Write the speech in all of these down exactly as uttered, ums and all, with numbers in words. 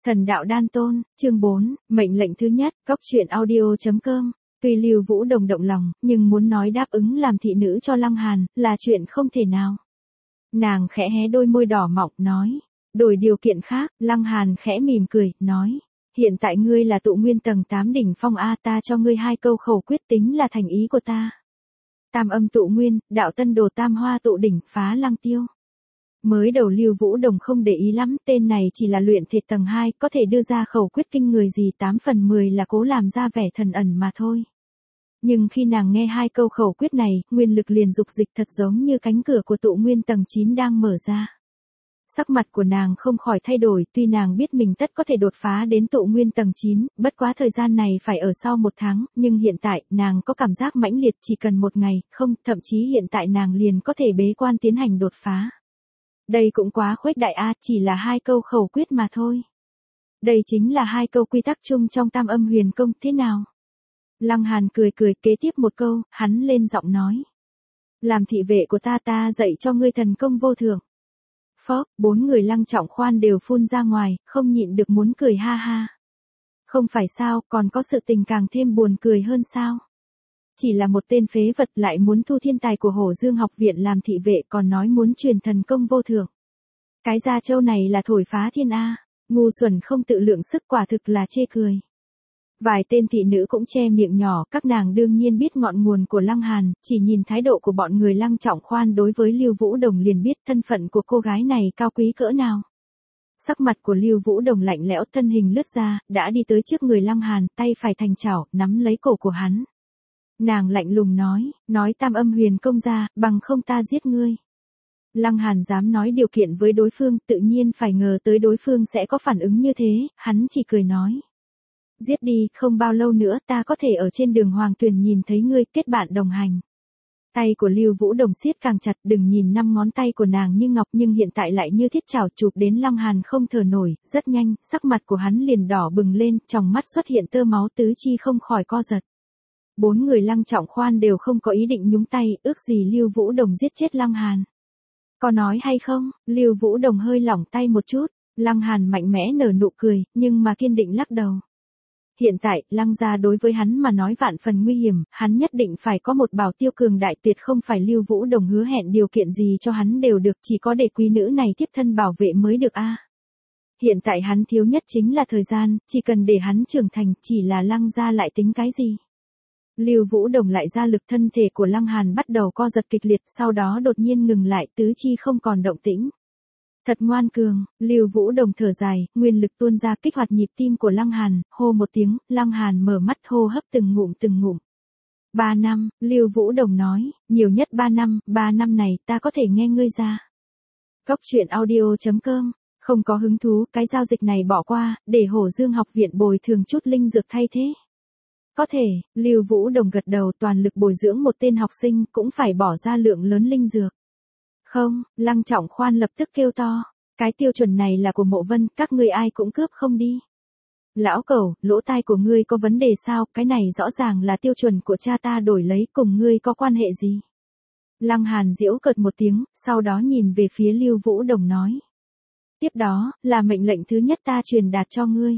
Thần đạo đan tôn, chương bốn, mệnh lệnh thứ nhất, cốc truyện audio.com. Tuy Lưu Vũ Đồng động lòng, nhưng muốn nói đáp ứng làm thị nữ cho Lăng Hàn, là chuyện không thể nào. Nàng khẽ hé đôi môi đỏ mọng, nói. Đổi điều kiện khác, Lăng Hàn khẽ mỉm cười, nói. Hiện tại ngươi là tụ nguyên tầng tám đỉnh phong A, ta cho ngươi hai câu khẩu quyết tính là thành ý của ta. Tam âm tụ nguyên, đạo tân đồ tam hoa tụ đỉnh, phá lăng tiêu. Mới đầu Lưu Vũ Đồng không để ý lắm, tên này chỉ là luyện thể tầng hai, có thể đưa ra khẩu quyết kinh người gì tám phần mười là cố làm ra vẻ thần ẩn mà thôi. Nhưng khi nàng nghe hai câu khẩu quyết này, nguyên lực liền dục dịch thật giống như cánh cửa của tụ nguyên tầng chín đang mở ra. Sắc mặt của nàng không khỏi thay đổi, tuy nàng biết mình tất có thể đột phá đến tụ nguyên tầng chín, bất quá thời gian này phải ở sau một tháng, nhưng hiện tại, nàng có cảm giác mãnh liệt chỉ cần một ngày, không, thậm chí hiện tại nàng liền có thể bế quan tiến hành đột phá. Đây cũng quá khuếch đại a, chỉ là hai câu khẩu quyết mà thôi. Đây chính là hai câu quy tắc chung trong Tam Âm Huyền Công, thế nào? Lăng Hàn cười cười, kế tiếp một câu, hắn lên giọng nói. Làm thị vệ của ta ta dạy cho ngươi thần công vô thượng. Phốc, bốn người Lăng Trọng Khoan đều phun ra ngoài, không nhịn được muốn cười ha ha. Không phải sao, còn có sự tình càng thêm buồn cười hơn sao? Chỉ là một tên phế vật lại muốn thu thiên tài của Hổ Dương học viện làm thị vệ, còn nói muốn truyền thần công vô thượng. Cái gia châu này là thổi phá thiên A, ngu xuẩn không tự lượng sức, quả thực là chê cười. Vài tên thị nữ cũng che miệng nhỏ, các nàng đương nhiên biết ngọn nguồn của Lăng Hàn, chỉ nhìn thái độ của bọn người Lăng Trọng Khoan đối với Lưu Vũ Đồng liền biết thân phận của cô gái này cao quý cỡ nào. Sắc mặt của Lưu Vũ Đồng lạnh lẽo, thân hình lướt ra, đã đi tới trước người Lăng Hàn, tay phải thành chảo, nắm lấy cổ của hắn. Nàng lạnh lùng nói, nói Tam Âm Huyền Công ra, bằng không ta giết ngươi. Lăng Hàn dám nói điều kiện với đối phương, tự nhiên phải ngờ tới đối phương sẽ có phản ứng như thế, hắn chỉ cười nói. Giết đi, không bao lâu nữa ta có thể ở trên đường Hoàng Tuyền nhìn thấy ngươi, kết bạn đồng hành. Tay của Lưu Vũ Đồng siết càng chặt, đừng nhìn năm ngón tay của nàng như ngọc nhưng hiện tại lại như thiết chảo chụp đến Lăng Hàn không thở nổi, rất nhanh, sắc mặt của hắn liền đỏ bừng lên, trong mắt xuất hiện tơ máu, tứ chi không khỏi co giật. Bốn người Lăng Trọng Khoan đều không có ý định nhúng tay, ước gì Lưu Vũ Đồng giết chết Lăng Hàn. Có nói hay không? Lưu Vũ Đồng hơi lỏng tay một chút, Lăng Hàn mạnh mẽ nở nụ cười, nhưng mà kiên định lắc đầu. Hiện tại, Lăng gia đối với hắn mà nói vạn phần nguy hiểm, hắn nhất định phải có một bảo tiêu cường đại, tuyệt không phải Lưu Vũ Đồng hứa hẹn điều kiện gì cho hắn đều được, chỉ có để quý nữ này tiếp thân bảo vệ mới được a. Hiện tại hắn thiếu nhất chính là thời gian, chỉ cần để hắn trưởng thành, chỉ là Lăng gia lại tính cái gì? Lưu Vũ Đồng lại ra lực, thân thể của Lăng Hàn bắt đầu co giật kịch liệt, sau đó đột nhiên ngừng lại, tứ chi không còn động tĩnh. Thật ngoan cường, Lưu Vũ Đồng thở dài, nguyên lực tuôn ra kích hoạt nhịp tim của Lăng Hàn, hô một tiếng, Lăng Hàn mở mắt hô hấp từng ngụm từng ngụm. Ba năm, Lưu Vũ Đồng nói, nhiều nhất ba năm, ba năm này ta có thể nghe ngươi ra. Cốc truyện audio.com, không có hứng thú, cái giao dịch này bỏ qua, để Hổ Dương học viện bồi thường chút linh dược thay thế. Có thể, Lưu Vũ Đồng gật đầu, toàn lực bồi dưỡng một tên học sinh cũng phải bỏ ra lượng lớn linh dược. Không, Lăng Trọng Khoan lập tức kêu to, cái tiêu chuẩn này là của Mộ Vân, các ngươi ai cũng cướp không đi. Lão cẩu, lỗ tai của ngươi có vấn đề sao, cái này rõ ràng là tiêu chuẩn của cha ta đổi lấy, cùng ngươi có quan hệ gì? Lăng Hàn giễu cợt một tiếng, sau đó nhìn về phía Lưu Vũ Đồng nói. Tiếp đó, là mệnh lệnh thứ nhất ta truyền đạt cho ngươi.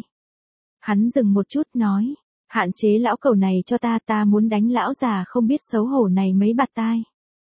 Hắn dừng một chút nói. Hạn chế lão cẩu này cho ta, ta muốn đánh lão già không biết xấu hổ này mấy bạt tai.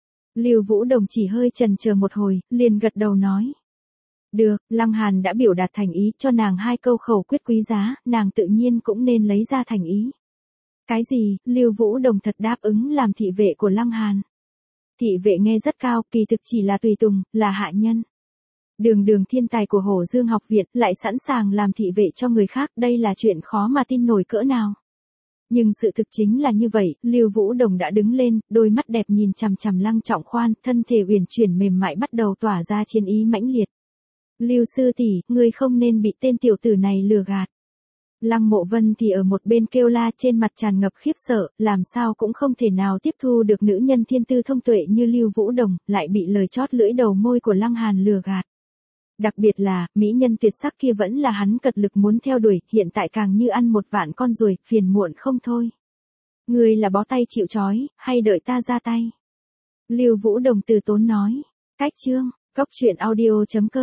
Lưu Vũ Đồng chỉ hơi chần chờ một hồi, liền gật đầu nói. Được, Lăng Hàn đã biểu đạt thành ý cho nàng hai câu khẩu quyết quý giá, nàng tự nhiên cũng nên lấy ra thành ý. Cái gì? Lưu Vũ Đồng thật đáp ứng làm thị vệ của Lăng Hàn. Thị vệ nghe rất cao, kỳ thực chỉ là tùy tùng, là hạ nhân. Đường đường thiên tài của Hổ Dương học viện lại sẵn sàng làm thị vệ cho người khác, đây là chuyện khó mà tin nổi cỡ nào. Nhưng sự thực chính là như vậy, Lưu Vũ Đồng đã đứng lên, đôi mắt đẹp nhìn chằm chằm Lăng Trọng Khoan, thân thể uyển chuyển mềm mại bắt đầu tỏa ra chiến ý mãnh liệt. Lưu sư tỷ, ngươi không nên bị tên tiểu tử này lừa gạt. Lăng Mộ Vân thì ở một bên kêu la, trên mặt tràn ngập khiếp sợ, làm sao cũng không thể nào tiếp thu được nữ nhân thiên tư thông tuệ như Lưu Vũ Đồng, lại bị lời chót lưỡi đầu môi của Lăng Hàn lừa gạt. Đặc biệt là, mỹ nhân tuyệt sắc kia vẫn là hắn cật lực muốn theo đuổi, hiện tại càng như ăn một vạn con ruồi, phiền muộn không thôi. Ngươi là bó tay chịu trói, hay đợi ta ra tay? Lưu Vũ Đồng từ tốn nói. Cách chương, cốc truyện audio.com,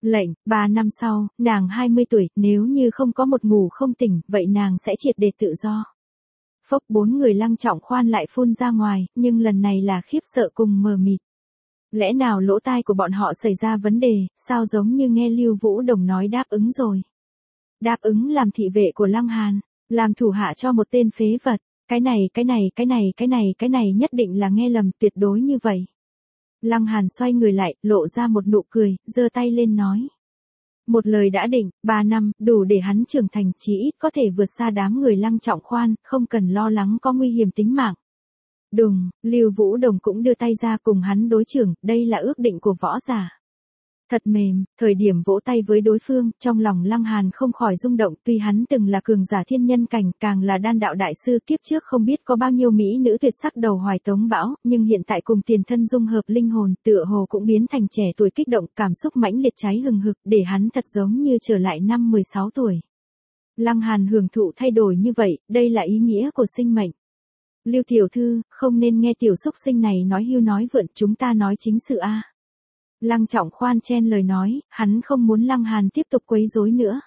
Lệnh, ba năm sau, nàng hai mươi tuổi, nếu như không có một ngủ không tỉnh, vậy nàng sẽ triệt để tự do. Phốc, bốn người Lăng Trọng Khoan lại phun ra ngoài, nhưng lần này là khiếp sợ cùng mờ mịt. Lẽ nào lỗ tai của bọn họ xảy ra vấn đề, sao giống như nghe Lưu Vũ Đồng nói đáp ứng rồi. Đáp ứng làm thị vệ của Lăng Hàn, làm thủ hạ cho một tên phế vật, cái này cái này cái này cái này cái này nhất định là nghe lầm, tuyệt đối như vậy. Lăng Hàn xoay người lại, lộ ra một nụ cười, giơ tay lên nói. Một lời đã định, ba năm, đủ để hắn trưởng thành, chí ít có thể vượt xa đám người Lăng Trọng Khoan, không cần lo lắng có nguy hiểm tính mạng. Đùng, Lưu Vũ Đồng cũng đưa tay ra cùng hắn đối chưởng, đây là ước định của võ giả. Thật mềm, thời điểm vỗ tay với đối phương, trong lòng Lăng Hàn không khỏi rung động, tuy hắn từng là cường giả thiên nhân cảnh, càng là đan đạo đại sư, kiếp trước không biết có bao nhiêu mỹ nữ tuyệt sắc đầu hoài tống bão, nhưng hiện tại cùng tiền thân dung hợp linh hồn, tựa hồ cũng biến thành trẻ tuổi kích động, cảm xúc mãnh liệt cháy hừng hực, để hắn thật giống như trở lại năm mười sáu tuổi. Lăng Hàn hưởng thụ thay đổi như vậy, đây là ý nghĩa của sinh mệnh. Lưu tiểu thư, không nên nghe tiểu xúc sinh này nói hưu nói vượn, chúng ta nói chính sự a. Lăng Trọng Khoan chen lời nói, hắn không muốn Lăng Hàn tiếp tục quấy rối nữa.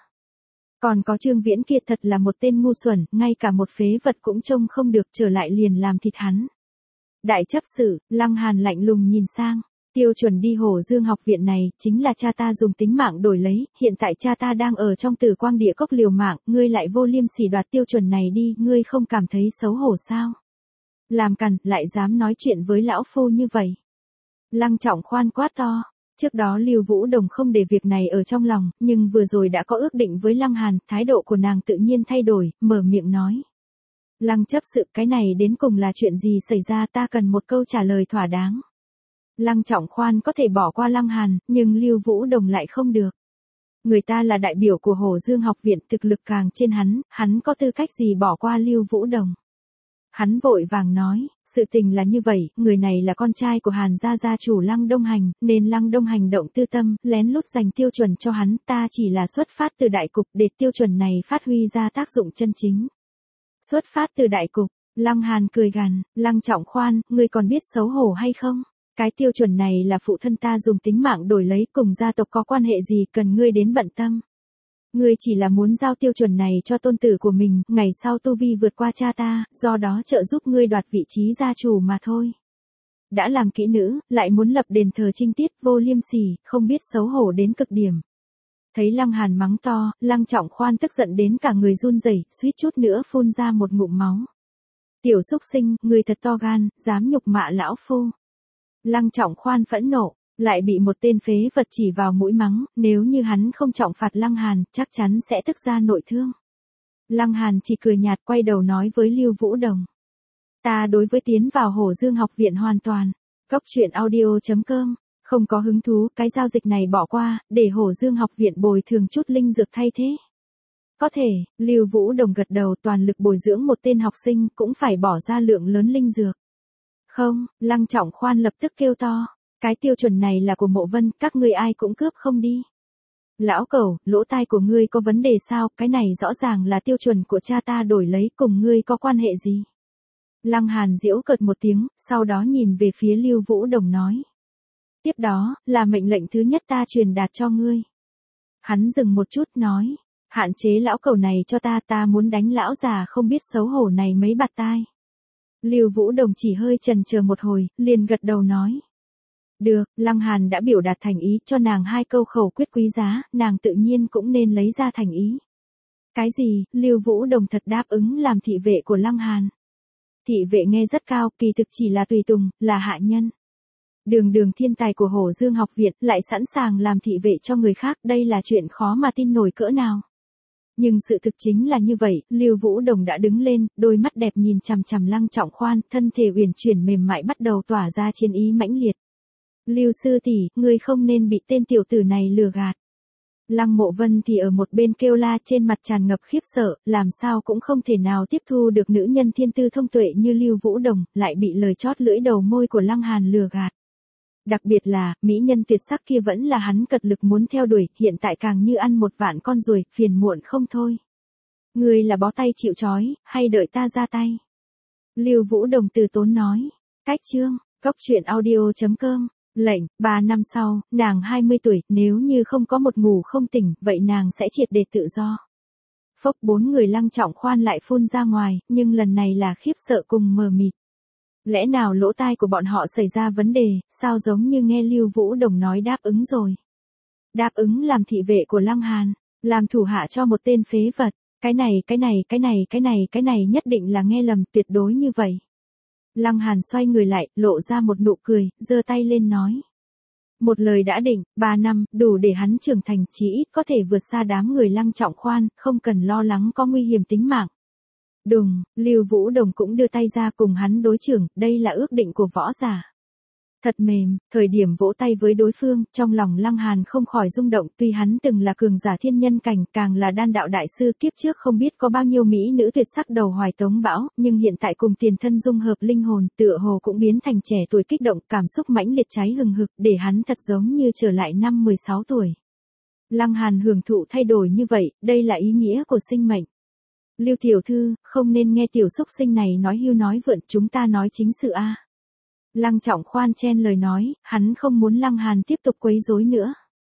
Còn có Trương Viễn kia thật là một tên ngu xuẩn, ngay cả một phế vật cũng trông không được, trở lại liền làm thịt hắn. Đại chấp sự, Lăng Hàn lạnh lùng nhìn sang, tiêu chuẩn đi Hổ Dương học viện này, chính là cha ta dùng tính mạng đổi lấy, hiện tại cha ta đang ở trong Tử Quang Địa Cốc liều mạng, ngươi lại vô liêm sỉ đoạt tiêu chuẩn này đi, ngươi không cảm thấy xấu hổ sao? Làm cằn, lại dám nói chuyện với lão phu như vậy. Lăng Trọng Khoan quát to, trước đó Lưu Vũ Đồng không để việc này ở trong lòng, nhưng vừa rồi đã có ước định với Lăng Hàn, thái độ của nàng tự nhiên thay đổi, mở miệng nói. Lăng chấp sự, cái này đến cùng là chuyện gì xảy ra, ta cần một câu trả lời thỏa đáng. Lăng Trọng Khoan có thể bỏ qua Lăng Hàn, nhưng Lưu Vũ Đồng lại không được. Người ta là đại biểu của Hổ Dương học viện, thực lực càng trên hắn, hắn có tư cách gì bỏ qua Lưu Vũ Đồng. Hắn vội vàng nói, sự tình là như vậy, người này là con trai của Hàn gia gia chủ Lăng Đông Hành, nên Lăng Đông Hành động tư tâm, lén lút dành tiêu chuẩn cho hắn, ta chỉ là xuất phát từ đại cục để tiêu chuẩn này phát huy ra tác dụng chân chính. Xuất phát từ đại cục, Lăng Hàn cười gằn, Lăng Trọng Khoan, ngươi còn biết xấu hổ hay không? Cái tiêu chuẩn này là phụ thân ta dùng tính mạng đổi lấy, cùng gia tộc có quan hệ gì cần ngươi đến bận tâm. Ngươi chỉ là muốn giao tiêu chuẩn này cho tôn tử của mình, ngày sau tu vi vượt qua cha ta, do đó trợ giúp ngươi đoạt vị trí gia chủ mà thôi. Đã làm kỹ nữ, lại muốn lập đền thờ trinh tiết, vô liêm sỉ, không biết xấu hổ đến cực điểm. Thấy Lăng Hàn mắng to, Lăng Trọng Khoan tức giận đến cả người run rẩy, suýt chút nữa phun ra một ngụm máu. Tiểu xúc sinh, ngươi thật to gan, dám nhục mạ lão phu. Lăng Trọng Khoan phẫn nộ, lại bị một tên phế vật chỉ vào mũi mắng, nếu như hắn không trọng phạt Lăng Hàn, chắc chắn sẽ tức ra nội thương. Lăng Hàn chỉ cười nhạt, quay đầu nói với Lưu Vũ Đồng. Ta đối với tiến vào Hổ Dương học viện hoàn toàn. Cốc truyện audio chấm com, không có hứng thú, cái giao dịch này bỏ qua, để Hổ Dương học viện bồi thường chút linh dược thay thế. Có thể, Lưu Vũ Đồng gật đầu, toàn lực bồi dưỡng một tên học sinh cũng phải bỏ ra lượng lớn linh dược. Không, Lăng Trọng Khoan lập tức kêu to. Cái tiêu chuẩn này là của Mộ Vân, các ngươi ai cũng cướp không đi. Lão cẩu, lỗ tai của ngươi có vấn đề sao, cái này rõ ràng là tiêu chuẩn của cha ta đổi lấy, cùng ngươi có quan hệ gì? Lăng Hàn giễu cợt một tiếng, sau đó nhìn về phía Lưu Vũ Đồng nói. Tiếp đó, là mệnh lệnh thứ nhất ta truyền đạt cho ngươi. Hắn dừng một chút nói, hạn chế lão cẩu này cho ta, ta muốn đánh lão già không biết xấu hổ này mấy bạt tai. Lưu Vũ Đồng chỉ hơi chần chờ một hồi, liền gật đầu nói. Được, Lăng Hàn đã biểu đạt thành ý cho nàng hai câu khẩu quyết quý giá, nàng tự nhiên cũng nên lấy ra thành ý. Cái gì, Lưu Vũ Đồng thật đáp ứng làm thị vệ của Lăng Hàn. Thị vệ nghe rất cao, kỳ thực chỉ là tùy tùng, là hạ nhân. Đường đường thiên tài của Hổ Dương học viện lại sẵn sàng làm thị vệ cho người khác, đây là chuyện khó mà tin nổi cỡ nào. Nhưng sự thực chính là như vậy, Lưu Vũ Đồng đã đứng lên, đôi mắt đẹp nhìn chằm chằm Lăng Trọng Khoan, thân thể uyển chuyển mềm mại bắt đầu tỏa ra chiến ý mãnh liệt. Lưu sư tỷ, ngươi không nên bị tên tiểu tử này lừa gạt. Lăng Mộ Vân thì ở một bên kêu la, trên mặt tràn ngập khiếp sợ, làm sao cũng không thể nào tiếp thu được nữ nhân thiên tư thông tuệ như Lưu Vũ Đồng, lại bị lời chót lưỡi đầu môi của Lăng Hàn lừa gạt. Đặc biệt là, mỹ nhân tuyệt sắc kia vẫn là hắn cật lực muốn theo đuổi, hiện tại càng như ăn một vạn con ruồi, phiền muộn không thôi. Ngươi là bó tay chịu trói, hay đợi ta ra tay? Lưu Vũ Đồng từ tốn nói. Cách chương, cốc truyện audio chấm com Lệnh, ba năm sau, nàng hai mươi tuổi, nếu như không có một ngủ không tỉnh, vậy nàng sẽ triệt để tự do. Phốc, bốn người Lăng Trọng Khoan lại phun ra ngoài, nhưng lần này là khiếp sợ cùng mờ mịt. Lẽ nào lỗ tai của bọn họ xảy ra vấn đề, sao giống như nghe Lưu Vũ Đồng nói đáp ứng rồi. Đáp ứng làm thị vệ của Lăng Hàn, làm thủ hạ cho một tên phế vật, cái này cái này cái này cái này cái này nhất định là nghe lầm, tuyệt đối như vậy. Lăng Hàn xoay người lại, lộ ra một nụ cười, giơ tay lên nói. Một lời đã định, ba năm, đủ để hắn trưởng thành, chí ít có thể vượt xa đám người Lăng Trọng Khoan, không cần lo lắng có nguy hiểm tính mạng. Đùng, Lưu Vũ Đồng cũng đưa tay ra cùng hắn đối chưởng, đây là ước định của võ giả. Thật mềm, thời điểm vỗ tay với đối phương, trong lòng Lăng Hàn không khỏi rung động, tuy hắn từng là cường giả thiên nhân cảnh, càng là đan đạo đại sư, kiếp trước không biết có bao nhiêu mỹ nữ tuyệt sắc đầu hoài tống bão, nhưng hiện tại cùng tiền thân dung hợp linh hồn, tựa hồ cũng biến thành trẻ tuổi kích động, cảm xúc mãnh liệt cháy hừng hực, để hắn thật giống như trở lại năm mười sáu tuổi. Lăng Hàn hưởng thụ thay đổi như vậy, đây là ý nghĩa của sinh mệnh. Lưu tiểu thư, không nên nghe tiểu xúc sinh này nói hưu nói vượn, chúng ta nói chính sự a. Lăng Trọng Khoan chen lời nói, hắn không muốn Lăng Hàn tiếp tục quấy rối nữa.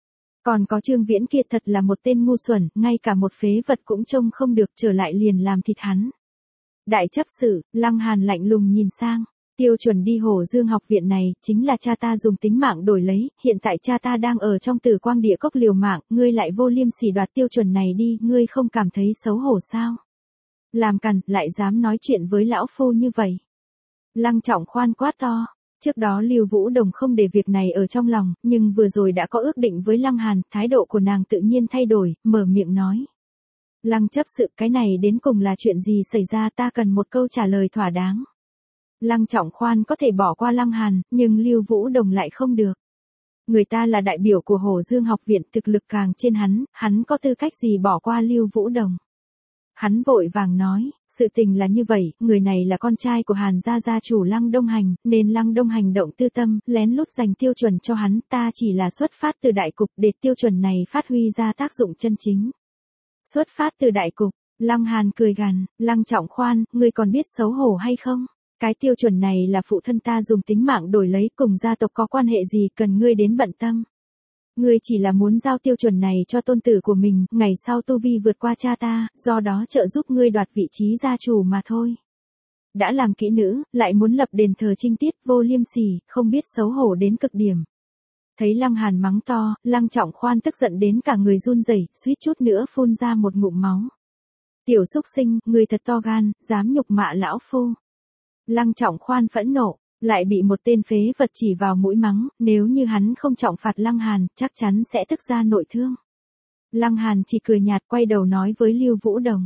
Còn có Trương Viễn kia thật là một tên ngu xuẩn, ngay cả một phế vật cũng trông không được, trở lại liền làm thịt hắn. Đại chấp sự, Lăng Hàn lạnh lùng nhìn sang, tiêu chuẩn đi Hổ Dương học viện này, chính là cha ta dùng tính mạng đổi lấy, hiện tại cha ta đang ở trong Tử Quang Địa Cốc liều mạng, ngươi lại vô liêm sỉ đoạt tiêu chuẩn này đi, ngươi không cảm thấy xấu hổ sao? Làm cằn, lại dám nói chuyện với lão phu như vậy. Lăng Trọng Khoan quát to, trước đó Lưu Vũ Đồng không để việc này ở trong lòng, nhưng vừa rồi đã có ước định với Lăng Hàn, thái độ của nàng tự nhiên thay đổi, mở miệng nói. Lăng chấp sự, cái này đến cùng là chuyện gì xảy ra, ta cần một câu trả lời thỏa đáng. Lăng Trọng Khoan có thể bỏ qua Lăng Hàn, nhưng Lưu Vũ Đồng lại không được. Người ta là đại biểu của Hổ Dương học viện, thực lực càng trên hắn, hắn có tư cách gì bỏ qua Lưu Vũ Đồng. Hắn vội vàng nói, sự tình là như vậy, người này là con trai của Hàn gia gia chủ Lăng Đông Hành, nên Lăng Đông Hành động tư tâm, lén lút dành tiêu chuẩn cho hắn, ta chỉ là xuất phát từ đại cục, để tiêu chuẩn này phát huy ra tác dụng chân chính. Xuất phát từ đại cục, Lăng Hàn cười gằn, Lăng Trọng Khoan, ngươi còn biết xấu hổ hay không? Cái tiêu chuẩn này là phụ thân ta dùng tính mạng đổi lấy, cùng gia tộc có quan hệ gì cần ngươi đến bận tâm. Ngươi chỉ là muốn giao tiêu chuẩn này cho tôn tử của mình, ngày sau tu vi vượt qua cha ta, do đó trợ giúp ngươi đoạt vị trí gia chủ mà thôi. Đã làm kỹ nữ, lại muốn lập đền thờ trinh tiết, vô liêm sỉ, không biết xấu hổ đến cực điểm. Thấy Lăng Hàn mắng to, Lăng Trọng Khoan tức giận đến cả người run rẩy, suýt chút nữa phun ra một ngụm máu. Tiểu xúc sinh, ngươi thật to gan, dám nhục mạ lão phu. Lăng Trọng Khoan phẫn nộ, lại bị một tên phế vật chỉ vào mũi mắng, nếu như hắn không trọng phạt Lăng Hàn, chắc chắn sẽ tức ra nội thương. Lăng Hàn chỉ cười nhạt, quay đầu nói với Lưu Vũ Đồng.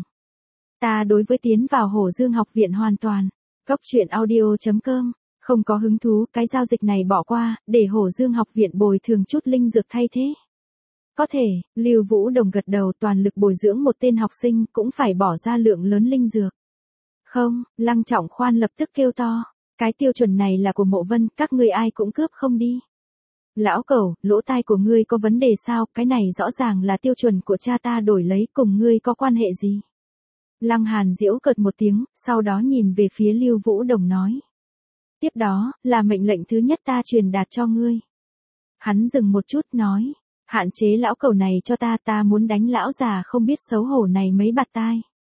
Ta đối với tiến vào Hổ Dương học viện hoàn toàn. Góc truyện audio chấm com, không có hứng thú, cái giao dịch này bỏ qua, để Hổ Dương học viện bồi thường chút linh dược thay thế. Có thể, Lưu Vũ Đồng gật đầu, toàn lực bồi dưỡng một tên học sinh, cũng phải bỏ ra lượng lớn linh dược. Không, Lăng Trọng Khoan lập tức kêu to. Cái tiêu chuẩn này là của Mộ Vân, các ngươi ai cũng cướp không đi. Lão cẩu, lỗ tai của ngươi có vấn đề sao, cái này rõ ràng là tiêu chuẩn của cha ta đổi lấy, cùng ngươi có quan hệ gì? Lăng Hàn giễu cợt một tiếng, sau đó nhìn về phía Lưu Vũ Đồng nói. Tiếp đó, là mệnh lệnh thứ nhất ta truyền đạt cho ngươi. Hắn dừng một chút nói, hạn chế lão cẩu này cho ta, ta muốn đánh lão già không biết xấu hổ này mấy bạt tai.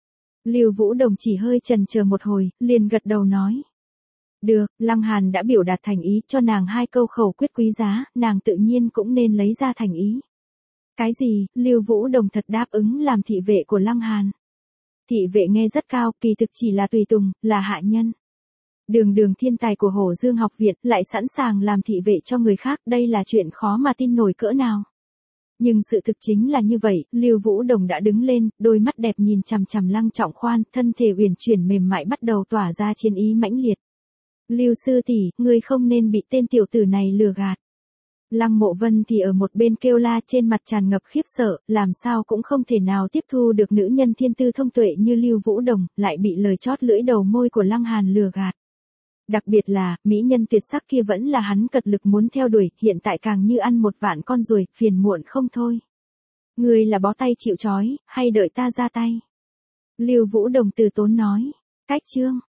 Lưu Vũ Đồng chỉ hơi chần chờ một hồi, liền gật đầu nói. Được, Lăng Hàn đã biểu đạt thành ý cho nàng hai câu khẩu quyết quý giá, nàng tự nhiên cũng nên lấy ra thành ý. Cái gì, Lưu Vũ Đồng thật đáp ứng làm thị vệ của Lăng Hàn. Thị vệ nghe rất cao, kỳ thực chỉ là tùy tùng, là hạ nhân. Đường đường thiên tài của Hổ Dương học viện lại sẵn sàng làm thị vệ cho người khác, đây là chuyện khó mà tin nổi cỡ nào. Nhưng sự thực chính là như vậy, Lưu Vũ Đồng đã đứng lên, đôi mắt đẹp nhìn chằm chằm Lăng Trọng Khoan, thân thể uyển chuyển mềm mại bắt đầu tỏa ra chiến ý mãnh liệt. Lưu sư tỷ, ngươi không nên bị tên tiểu tử này lừa gạt. Lăng Mộ Vân thì ở một bên kêu la, trên mặt tràn ngập khiếp sợ, làm sao cũng không thể nào tiếp thu được nữ nhân thiên tư thông tuệ như Lưu Vũ Đồng, lại bị lời chót lưỡi đầu môi của Lăng Hàn lừa gạt. Đặc biệt là, mỹ nhân tuyệt sắc kia vẫn là hắn cật lực muốn theo đuổi, hiện tại càng như ăn một vạn con ruồi, phiền muộn không thôi. Ngươi là bó tay chịu trói, hay đợi ta ra tay? Lưu Vũ Đồng từ tốn nói. Cách chương.